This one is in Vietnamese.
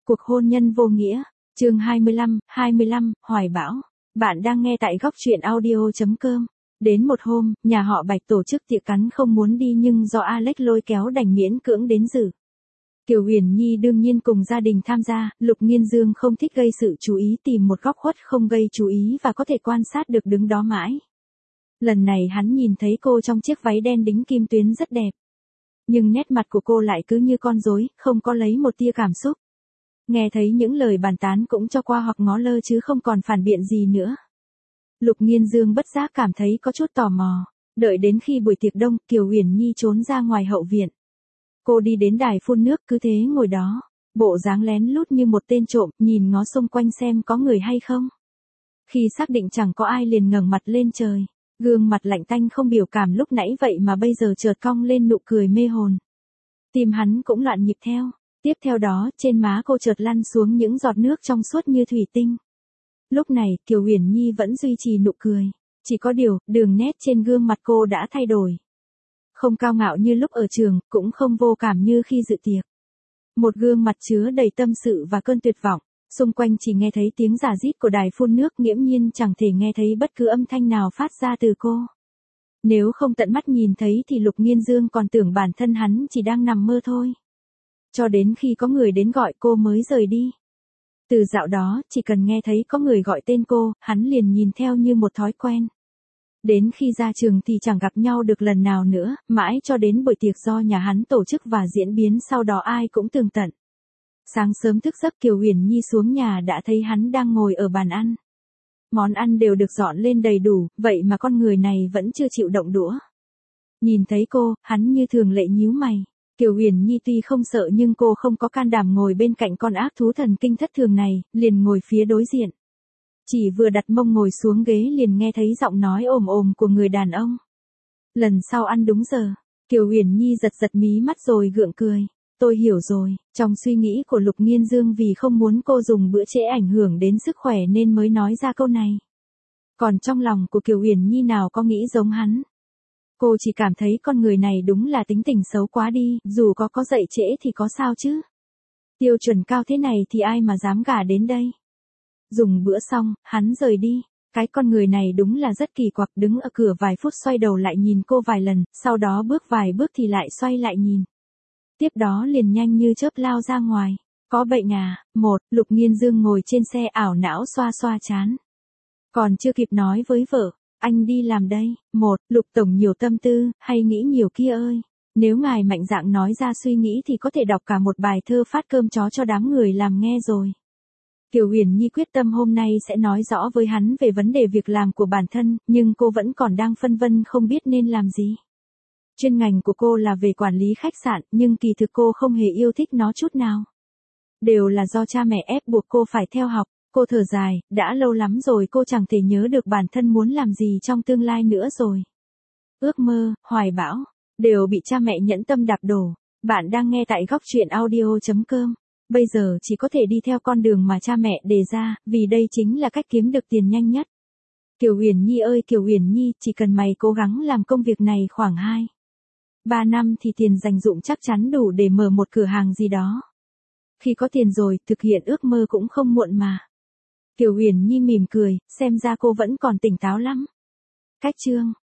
Cuộc hôn nhân vô nghĩa, chương 25, Hoài Bão. Bạn đang nghe tại góc truyện audio.com. Đến một hôm, nhà họ Bạch tổ chức tiệc cắn không muốn đi nhưng do Alex lôi kéo đành miễn cưỡng đến dự. Kiều Huyền Nhi đương nhiên cùng gia đình tham gia, Lục Nghiên Dương không thích gây sự chú ý tìm một góc khuất không gây chú ý và có thể quan sát được đứng đó mãi. Lần này hắn nhìn thấy cô trong chiếc váy đen đính kim tuyến rất đẹp. Nhưng nét mặt của cô lại cứ như con rối, không có lấy một tia cảm xúc. Nghe thấy những lời bàn tán cũng cho qua hoặc ngó lơ chứ không còn phản biện gì nữa. Lục Nghiên Dương bất giác cảm thấy có chút tò mò. Đợi đến khi buổi tiệc đông, Kiều Huyền Nhi trốn ra ngoài hậu viện. Cô đi đến đài phun nước cứ thế ngồi đó. Bộ dáng lén lút như một tên trộm, nhìn ngó xung quanh xem có người hay không. Khi xác định chẳng có ai liền ngẩng mặt lên trời. Gương mặt lạnh tanh không biểu cảm lúc nãy vậy mà bây giờ chợt cong lên nụ cười mê hồn. Tim hắn cũng loạn nhịp theo. Tiếp theo đó, trên má cô chợt lăn xuống những giọt nước trong suốt như thủy tinh. Lúc này, Kiều Huyền Nhi vẫn duy trì nụ cười. Chỉ có điều, đường nét trên gương mặt cô đã thay đổi. Không cao ngạo như lúc ở trường, cũng không vô cảm như khi dự tiệc. Một gương mặt chứa đầy tâm sự và cơn tuyệt vọng. Xung quanh chỉ nghe thấy tiếng rả rít của đài phun nước, nghiễm nhiên chẳng thể nghe thấy bất cứ âm thanh nào phát ra từ cô. Nếu không tận mắt nhìn thấy thì Lục Nghiên Dương còn tưởng bản thân hắn chỉ đang nằm mơ thôi. Cho đến khi có người đến gọi cô mới rời đi. Từ dạo đó, chỉ cần nghe thấy có người gọi tên cô, hắn liền nhìn theo như một thói quen. Đến khi ra trường thì chẳng gặp nhau được lần nào nữa, mãi cho đến buổi tiệc do nhà hắn tổ chức và diễn biến sau đó ai cũng tường tận. Sáng sớm thức giấc Kiều Huyền Nhi xuống nhà đã thấy hắn đang ngồi ở bàn ăn. Món ăn đều được dọn lên đầy đủ, vậy mà con người này vẫn chưa chịu động đũa. Nhìn thấy cô, hắn như thường lệ nhíu mày. Kiều Huyền Nhi tuy không sợ nhưng cô không có can đảm ngồi bên cạnh con ác thú thần kinh thất thường này, liền ngồi phía đối diện. Chỉ vừa đặt mông ngồi xuống ghế liền nghe thấy giọng nói ồm ồm của người đàn ông. Lần sau ăn đúng giờ, Kiều Huyền Nhi giật giật mí mắt rồi gượng cười. Tôi hiểu rồi, trong suy nghĩ của Lục Nghiên Dương vì không muốn cô dùng bữa trễ ảnh hưởng đến sức khỏe nên mới nói ra câu này. Còn trong lòng của Kiều Huyền Nhi nào có nghĩ giống hắn. Cô chỉ cảm thấy con người này đúng là tính tình xấu quá đi, dù có dậy trễ thì có sao chứ. Tiêu chuẩn cao thế này thì ai mà dám gả đến đây. Dùng bữa xong, hắn rời đi. Cái con người này đúng là rất kỳ quặc, đứng ở cửa vài phút xoay đầu lại nhìn cô vài lần, sau đó bước vài bước thì lại xoay lại nhìn. Tiếp đó liền nhanh như chớp lao ra ngoài. Có bệnh à? Lục Nghiên Dương ngồi trên xe ảo não xoa xoa trán. Còn chưa kịp nói với vợ, anh đi làm đây. Lục tổng nhiều tâm tư, hay nghĩ nhiều kia ơi. Nếu ngài mạnh dạn nói ra suy nghĩ thì có thể đọc cả một bài thơ phát cơm chó cho đám người làm nghe rồi. Kiều Huyền Nhi quyết tâm hôm nay sẽ nói rõ với hắn về vấn đề việc làm của bản thân, nhưng cô vẫn còn đang phân vân không biết nên làm gì. Chuyên ngành của cô là về quản lý khách sạn, nhưng kỳ thực cô không hề yêu thích nó chút nào. Đều là do cha mẹ ép buộc cô phải theo học. Cô thở dài, đã lâu lắm rồi cô chẳng thể nhớ được bản thân muốn làm gì trong tương lai nữa rồi. Ước mơ, hoài bão, đều bị cha mẹ nhẫn tâm đạp đổ. Bạn đang nghe tại góc truyện audio.com. Bây giờ chỉ có thể đi theo con đường mà cha mẹ đề ra, vì đây chính là cách kiếm được tiền nhanh nhất. Kiều Huyền Nhi ơi Kiều Huyền Nhi, chỉ cần mày cố gắng làm công việc này khoảng 2-3 năm thì tiền dành dụm chắc chắn đủ để mở một cửa hàng gì đó. Khi có tiền rồi, thực hiện ước mơ cũng không muộn mà. Kiều Huyền Nhi mỉm cười, xem ra cô vẫn còn tỉnh táo lắm. Cách chương